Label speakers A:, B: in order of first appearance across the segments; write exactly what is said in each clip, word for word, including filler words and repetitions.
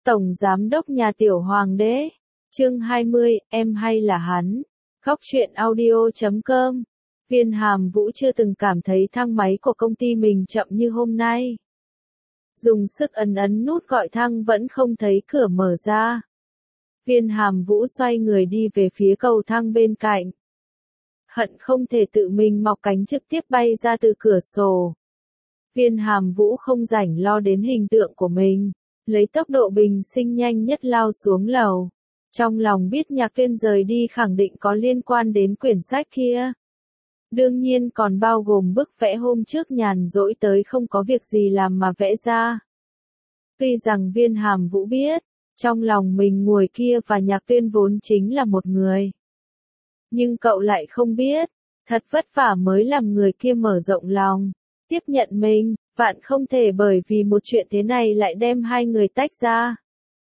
A: Tổng Giám đốc nhà tiểu hoàng đế. Chương hai mươi, em hay là hắn? Góc truyện audio chấm com. Viên Hàm Vũ chưa từng cảm thấy thang máy của công ty mình chậm như hôm nay. Dùng sức ấn ấn nút gọi thang vẫn không thấy cửa mở ra. Viên Hàm Vũ xoay người đi về phía cầu thang bên cạnh. Hận không thể tự mình mọc cánh trực tiếp bay ra từ cửa sổ. Viên Hàm Vũ không rảnh lo đến hình tượng của mình, lấy tốc độ bình sinh nhanh nhất lao xuống lầu. Trong lòng biết Nhạc Tuyên rời đi khẳng định có liên quan đến quyển sách kia. Đương nhiên còn bao gồm bức vẽ hôm trước nhàn rỗi tới không có việc gì làm mà vẽ ra. Tuy rằng Viên Hàm Vũ biết, trong lòng mình ngồi kia và Nhạc Tuyên vốn chính là một người. Nhưng cậu lại không biết, thật vất vả mới làm người kia mở rộng lòng, tiếp nhận mình, vạn không thể bởi vì một chuyện thế này lại đem hai người tách ra.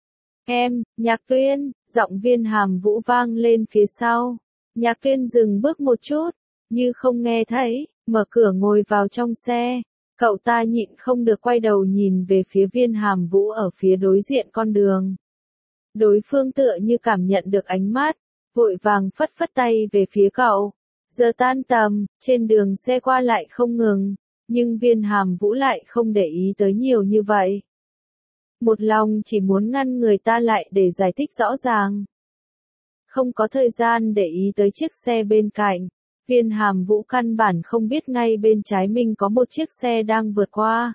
A: Em, Nhạc Tuyên, giọng Viên Hàm Vũ vang lên phía sau. Nhạc Tuyên dừng bước một chút, như không nghe thấy, mở cửa ngồi vào trong xe. Cậu ta nhịn không được quay đầu nhìn về phía Viên Hàm Vũ ở phía đối diện con đường. Đối phương tựa như cảm nhận được ánh mắt, vội vàng phất phất tay về phía cậu. Giờ tan tầm, trên đường xe qua lại không ngừng, nhưng Viên Hàm Vũ lại không để ý tới nhiều như vậy. Một lòng chỉ muốn ngăn người ta lại để giải thích rõ ràng. Không có thời gian để ý tới chiếc xe bên cạnh, Viên Hàm Vũ căn bản không biết ngay bên trái mình có một chiếc xe đang vượt qua.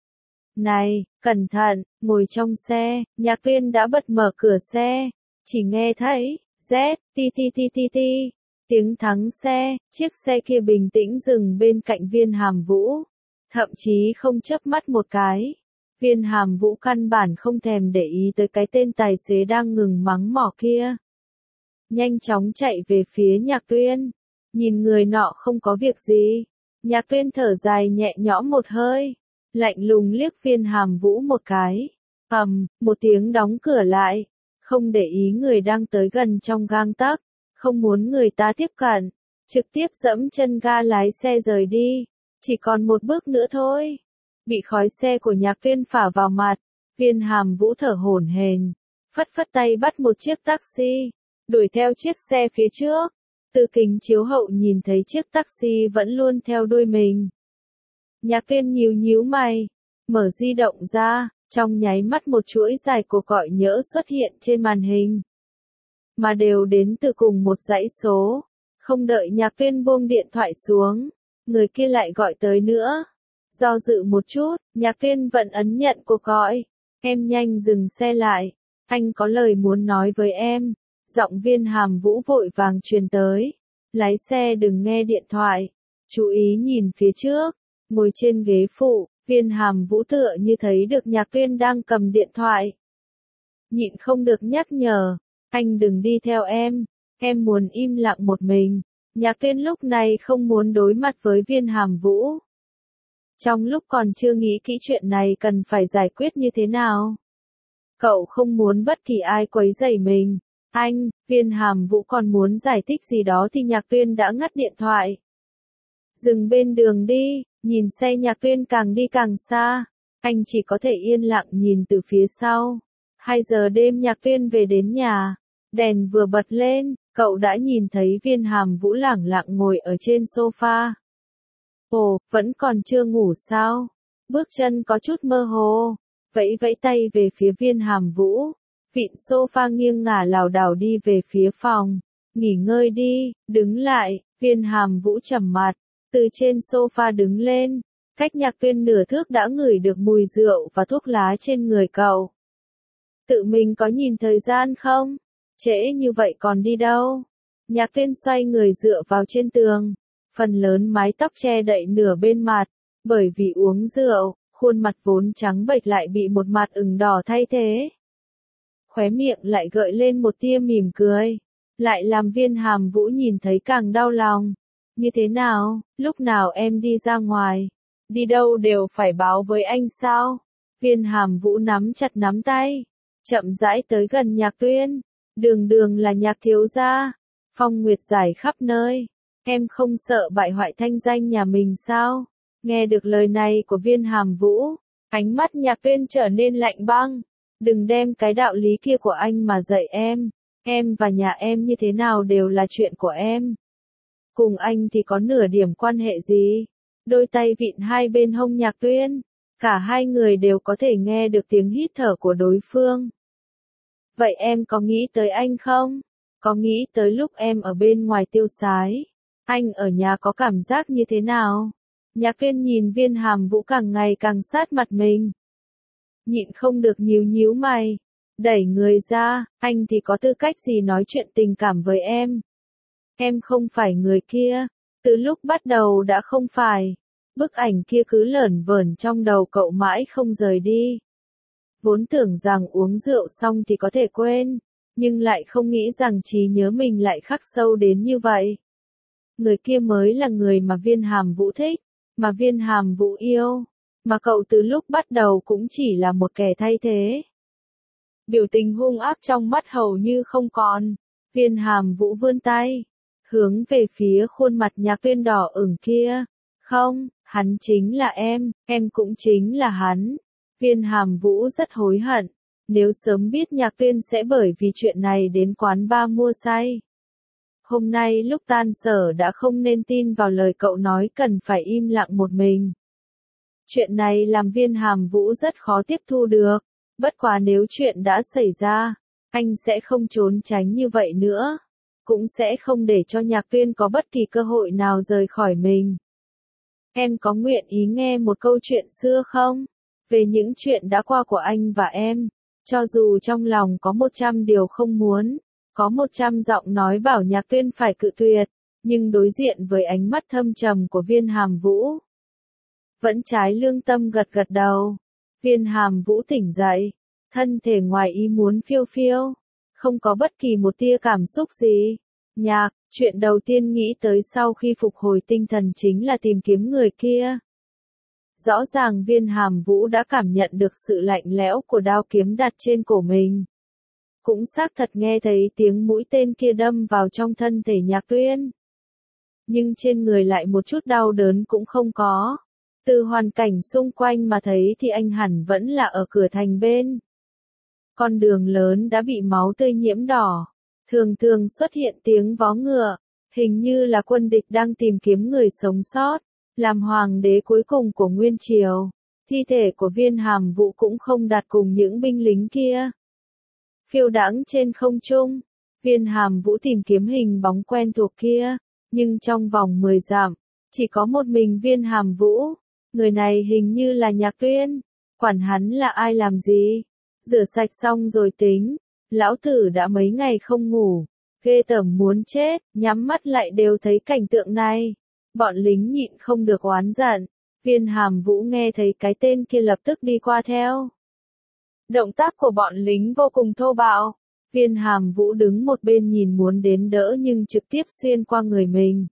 A: Này, cẩn thận, ngồi trong xe, Nhạc Tuyên đã bật mở cửa xe, chỉ nghe thấy, Z, ti ti ti ti ti, tiếng thắng xe, chiếc xe kia bình tĩnh dừng bên cạnh Viên Hàm Vũ, thậm chí không chớp mắt một cái. Viên Hàm Vũ căn bản không thèm để ý tới cái tên tài xế đang ngừng mắng mỏ kia. Nhanh chóng chạy về phía Nhạc Tuyên, nhìn người nọ không có việc gì. Nhạc Tuyên thở dài nhẹ nhõm một hơi, lạnh lùng liếc Viên Hàm Vũ một cái. Ầm, một tiếng đóng cửa lại, không để ý người đang tới gần trong gang tấc, không muốn người ta tiếp cận, trực tiếp dẫm chân ga lái xe rời đi. Chỉ còn một bước nữa thôi. Bị khói xe của Nhạc Tuyên phả vào mặt, Viên Hàm Vũ thở hổn hển, phất phất tay bắt một chiếc taxi, đuổi theo chiếc xe phía trước. Từ kính chiếu hậu nhìn thấy chiếc taxi vẫn luôn theo đuôi mình. Nhạc Tuyên nhíu nhíu mày, mở di động ra, trong nháy mắt một chuỗi dài cuộc gọi nhỡ xuất hiện trên màn hình. Mà đều đến từ cùng một dãy số. Không đợi Nhạc Tuyên buông điện thoại xuống, người kia lại gọi tới nữa. Do dự một chút, Nhạc Tuyên vẫn ấn nhận cuộc gọi. Em nhanh dừng xe lại, anh có lời muốn nói với em. Giọng Viên Hàm Vũ vội vàng truyền tới. Lái xe đừng nghe điện thoại, chú ý nhìn phía trước. Ngồi trên ghế phụ, Viên Hàm Vũ tựa như thấy được Nhạc Tuyên đang cầm điện thoại. Nhịn không được nhắc nhở, anh đừng đi theo em, em muốn im lặng một mình. Nhạc Tuyên lúc này không muốn đối mặt với Viên Hàm Vũ. Trong lúc còn chưa nghĩ kỹ chuyện này cần phải giải quyết như thế nào. Cậu không muốn bất kỳ ai quấy rầy mình. Anh, Viên Hàm Vũ còn muốn giải thích gì đó thì Nhạc Tuyên đã ngắt điện thoại. Dừng bên đường đi, nhìn xe Nhạc Tuyên càng đi càng xa. Anh chỉ có thể yên lặng nhìn từ phía sau. Hai giờ đêm Nhạc Tuyên về đến nhà. Đèn vừa bật lên, cậu đã nhìn thấy Viên Hàm Vũ lẳng lặng ngồi ở trên sofa. Ồ, vẫn còn chưa ngủ sao? Bước chân có chút mơ hồ, vẫy vẫy tay về phía Viên Hàm Vũ. Vịn sofa nghiêng ngả lảo đảo đi về phía phòng. Nghỉ ngơi đi, đứng lại, Viên Hàm Vũ trầm mặt, từ trên sofa đứng lên. Cách Nhạc Tuyên nửa thước đã ngửi được mùi rượu và thuốc lá trên người cậu. Tự mình có nhìn thời gian không? Trễ như vậy còn đi đâu? Nhạc Tuyên xoay người dựa vào trên tường. Phần lớn mái tóc che đậy nửa bên mặt, bởi vì uống rượu, khuôn mặt vốn trắng bệch lại bị một mặt ửng đỏ thay thế. Khóe miệng lại gợi lên một tia mỉm cười, lại làm Viên Hàm Vũ nhìn thấy càng đau lòng. Như thế nào, lúc nào em đi ra ngoài, đi đâu đều phải báo với anh sao? Viên Hàm Vũ nắm chặt nắm tay, chậm rãi tới gần Nhạc Tuyên. Đường đường là Nhạc thiếu gia, phong nguyệt giải khắp nơi. Em không sợ bại hoại thanh danh nhà mình sao? Nghe được lời này của Viên Hàm Vũ, ánh mắt Nhạc Tuyên trở nên lạnh băng. Đừng đem cái đạo lý kia của anh mà dạy em. Em và nhà em như thế nào đều là chuyện của em. Cùng anh thì có nửa điểm quan hệ gì. Đôi tay vịn hai bên hông Nhạc Tuyên. Cả hai người đều có thể nghe được tiếng hít thở của đối phương. Vậy em có nghĩ tới anh không? Có nghĩ tới lúc em ở bên ngoài tiêu sái? Anh ở nhà có cảm giác như thế nào? Nhạc Tuyên nhìn Viên Hàm Vũ càng ngày càng sát mặt mình. Nhịn không được nhíu nhíu mày. Đẩy người ra, anh thì có tư cách gì nói chuyện tình cảm với em? Em không phải người kia. Từ lúc bắt đầu đã không phải. Bức ảnh kia cứ lởn vởn trong đầu cậu mãi không rời đi. Vốn tưởng rằng uống rượu xong thì có thể quên, nhưng lại không nghĩ rằng trí nhớ mình lại khắc sâu đến như vậy. Người kia mới là người mà Viên Hàm Vũ thích, mà Viên Hàm Vũ yêu, mà cậu từ lúc bắt đầu cũng chỉ là một kẻ thay thế. Biểu tình hung ác trong mắt hầu như không còn. Viên Hàm Vũ vươn tay, hướng về phía khuôn mặt Nhạc Tuyên đỏ ửng kia. Không, hắn chính là em, em cũng chính là hắn. Viên Hàm Vũ rất hối hận. Nếu sớm biết Nhạc Tuyên sẽ bởi vì chuyện này đến quán bar mua say. Hôm nay lúc tan sở đã không nên tin vào lời cậu nói cần phải im lặng một mình. Chuyện này làm Viên Hàm Vũ rất khó tiếp thu được. Bất quá nếu chuyện đã xảy ra, anh sẽ không trốn tránh như vậy nữa. Cũng sẽ không để cho Nhạc Tuyên có bất kỳ cơ hội nào rời khỏi mình. Em có nguyện ý nghe một câu chuyện xưa không? Về những chuyện đã qua của anh và em. Cho dù trong lòng có một trăm điều không muốn, có một trăm giọng nói bảo Nhạc Tuyên phải cự tuyệt, nhưng đối diện với ánh mắt thâm trầm của Viên Hàm Vũ, vẫn trái lương tâm gật gật đầu. Viên Hàm Vũ tỉnh dậy, thân thể ngoài ý muốn phiêu phiêu, không có bất kỳ một tia cảm xúc gì. Nhạc, chuyện đầu tiên nghĩ tới sau khi phục hồi tinh thần chính là tìm kiếm người kia. Rõ ràng Viên Hàm Vũ đã cảm nhận được sự lạnh lẽo của đao kiếm đặt trên cổ mình. Cũng xác thật nghe thấy tiếng mũi tên kia đâm vào trong thân thể Nhạc Tuyên. Nhưng trên người lại một chút đau đớn cũng không có. Từ hoàn cảnh xung quanh mà thấy thì anh hẳn vẫn là ở cửa thành bên. Con đường lớn đã bị máu tươi nhiễm đỏ. Thường thường xuất hiện tiếng vó ngựa. Hình như là quân địch đang tìm kiếm người sống sót. Làm hoàng đế cuối cùng của Nguyên Triều. Thi thể của Viên Hàm Vũ cũng không đặt cùng những binh lính kia. Phiêu đãng trên không trung. Viên Hàm Vũ tìm kiếm hình bóng quen thuộc kia. Nhưng trong vòng mười dặm, chỉ có một mình Viên Hàm Vũ. Người này hình như là Nhạc Tuyên. Quản hắn là ai làm gì? Rửa sạch xong rồi tính. Lão tử đã mấy ngày không ngủ. Ghê tởm muốn chết, nhắm mắt lại đều thấy cảnh tượng này. Bọn lính nhịn không được oán giận. Viên Hàm Vũ nghe thấy cái tên kia lập tức đi qua theo. Động tác của bọn lính vô cùng thô bạo. Viên Hàm Vũ đứng một bên nhìn muốn đến đỡ nhưng trực tiếp xuyên qua người mình.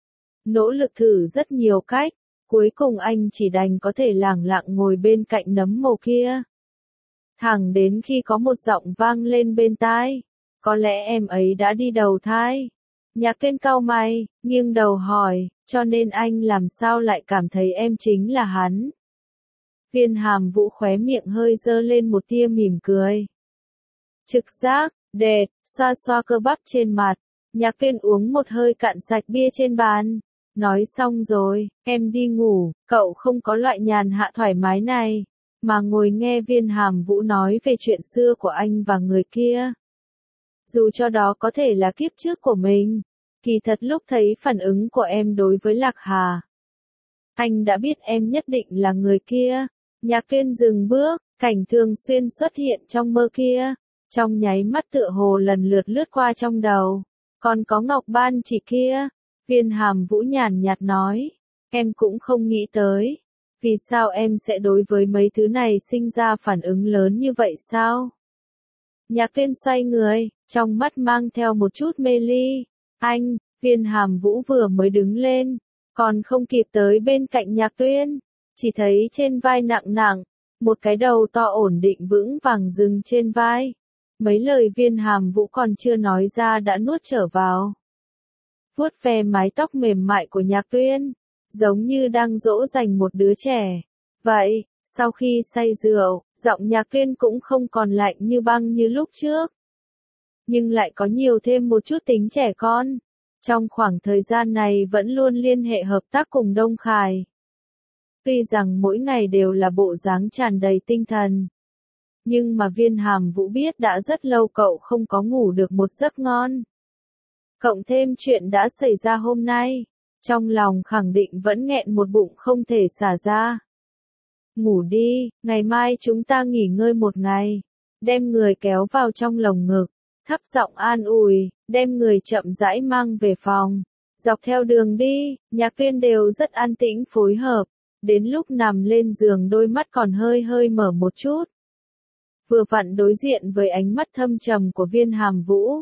A: Nỗ lực thử rất nhiều cách. Cuối cùng anh chỉ đành có thể lẳng lặng ngồi bên cạnh nấm mồ kia. Thẳng đến khi có một giọng vang lên bên tai. Có lẽ em ấy đã đi đầu thai. Nhạc Tuyên cau mày, nghiêng đầu hỏi, cho nên anh làm sao lại cảm thấy em chính là hắn? Viên Hàm Vũ khóe miệng hơi dơ lên một tia mỉm cười. Trực giác, đệt, xoa xoa cơ bắp trên mặt. Nhạc Tuyên uống một hơi cạn sạch bia trên bàn. Nói xong rồi, em đi ngủ, cậu không có loại nhàn hạ thoải mái này, mà ngồi nghe Viên Hàm Vũ nói về chuyện xưa của anh và người kia. Dù cho đó có thể là kiếp trước của mình, kỳ thật lúc thấy phản ứng của em đối với Lạc Hà, anh đã biết em nhất định là người kia. Nhạc Tuyên dừng bước, cảnh Thường Xuyên xuất hiện trong mơ kia, trong nháy mắt tựa hồ lần lượt lướt qua trong đầu. Còn có Ngọc Ban Chỉ kia. Viên Hàm Vũ nhàn nhạt nói, em cũng không nghĩ tới, vì sao em sẽ đối với mấy thứ này sinh ra phản ứng lớn như vậy sao? Nhạc Tuyên xoay người, trong mắt mang theo một chút mê ly. Anh, Viên Hàm Vũ vừa mới đứng lên, còn không kịp tới bên cạnh Nhạc Tuyên, chỉ thấy trên vai nặng nặng, một cái đầu to ổn định vững vàng dừng trên vai. Mấy lời Viên Hàm Vũ còn chưa nói ra đã nuốt trở vào. Vuốt ve mái tóc mềm mại của Nhạc Tuyên, giống như đang dỗ dành một đứa trẻ. Vậy, sau khi say rượu, Giọng Nhạc Tuyên cũng không còn lạnh như băng như lúc trước, nhưng lại có nhiều thêm một chút tính trẻ con. Trong khoảng thời gian này vẫn luôn liên hệ hợp tác cùng Đông Khải. Tuy rằng mỗi ngày đều là bộ dáng tràn đầy tinh thần, nhưng mà Viên Hàm Vũ biết đã rất lâu cậu không có ngủ được một giấc ngon. Cộng thêm chuyện đã xảy ra hôm nay, trong lòng khẳng định vẫn nghẹn một bụng không thể xả ra. Ngủ đi, ngày mai chúng ta nghỉ ngơi một ngày. Đem người kéo vào trong lồng ngực, thấp giọng an ủi, đem người chậm rãi mang về phòng. Dọc theo đường đi, Nhạc Tuyên đều rất an tĩnh phối hợp. Đến lúc nằm lên giường đôi mắt còn hơi hơi mở một chút. Vừa vặn đối diện với ánh mắt thâm trầm của Viên Hàm Vũ.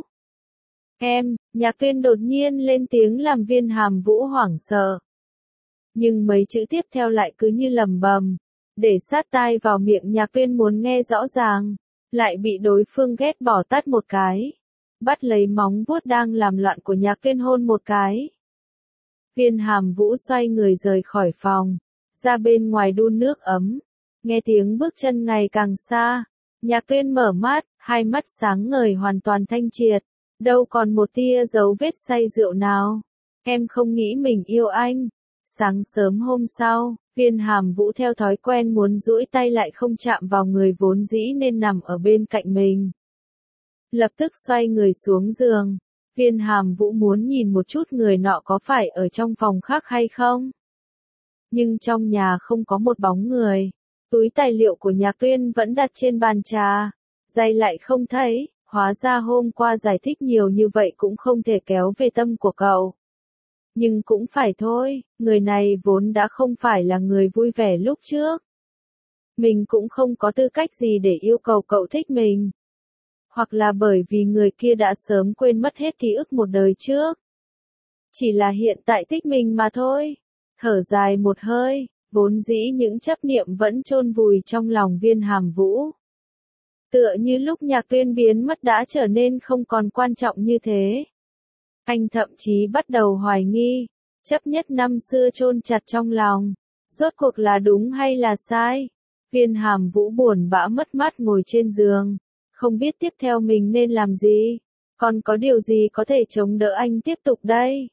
A: Em, Nhạc Tuyên đột nhiên lên tiếng làm Viên Hàm Vũ hoảng sợ. Nhưng mấy chữ tiếp theo lại cứ như lầm bầm. Để sát tai vào miệng Nhạc Tuyên muốn nghe rõ ràng, lại bị đối phương ghét bỏ tát một cái. Bắt lấy móng vuốt đang làm loạn của Nhạc Tuyên hôn một cái. Viên Hàm Vũ xoay người rời khỏi phòng, ra bên ngoài đun nước ấm. Nghe tiếng bước chân ngày càng xa, Nhạc Tuyên mở mắt, hai mắt sáng ngời hoàn toàn thanh triệt. Đâu còn một tia dấu vết say rượu nào. Em không nghĩ mình yêu anh. Sáng sớm hôm sau, Viên Hàm Vũ theo thói quen muốn duỗi tay lại không chạm vào người vốn dĩ nên nằm ở bên cạnh mình. Lập tức xoay người xuống giường. Viên Hàm Vũ muốn nhìn một chút người nọ có phải ở trong phòng khác hay không. Nhưng trong nhà không có một bóng người. Túi tài liệu của Nhạc Tuyên vẫn đặt trên bàn trà. Giày lại không thấy. Hóa ra hôm qua giải thích nhiều như vậy cũng không thể kéo về tâm của cậu. Nhưng cũng phải thôi, người này vốn đã không phải là người vui vẻ lúc trước. Mình cũng không có tư cách gì để yêu cầu cậu thích mình. Hoặc là bởi vì người kia đã sớm quên mất hết ký ức một đời trước. Chỉ là hiện tại thích mình mà thôi. Thở dài một hơi, vốn dĩ những chấp niệm vẫn chôn vùi trong lòng Viên Hàm Vũ. Tựa như lúc Nhạc Tuyên biến mất đã trở nên không còn quan trọng như thế. Anh thậm chí bắt đầu hoài nghi, chấp nhất năm xưa chôn chặt trong lòng. Rốt cuộc là đúng hay là sai? Viên Hàm Vũ buồn bã mất mát ngồi trên giường. Không biết tiếp theo mình nên làm gì. Còn có điều gì có thể chống đỡ anh tiếp tục đây?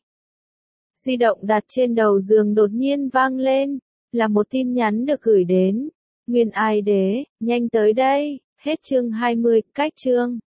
A: Di động đặt trên đầu giường đột nhiên vang lên. Là một tin nhắn được gửi đến. Nguyên Ai Đế, nhanh tới đây. Hết chương hai mươi, cách chương.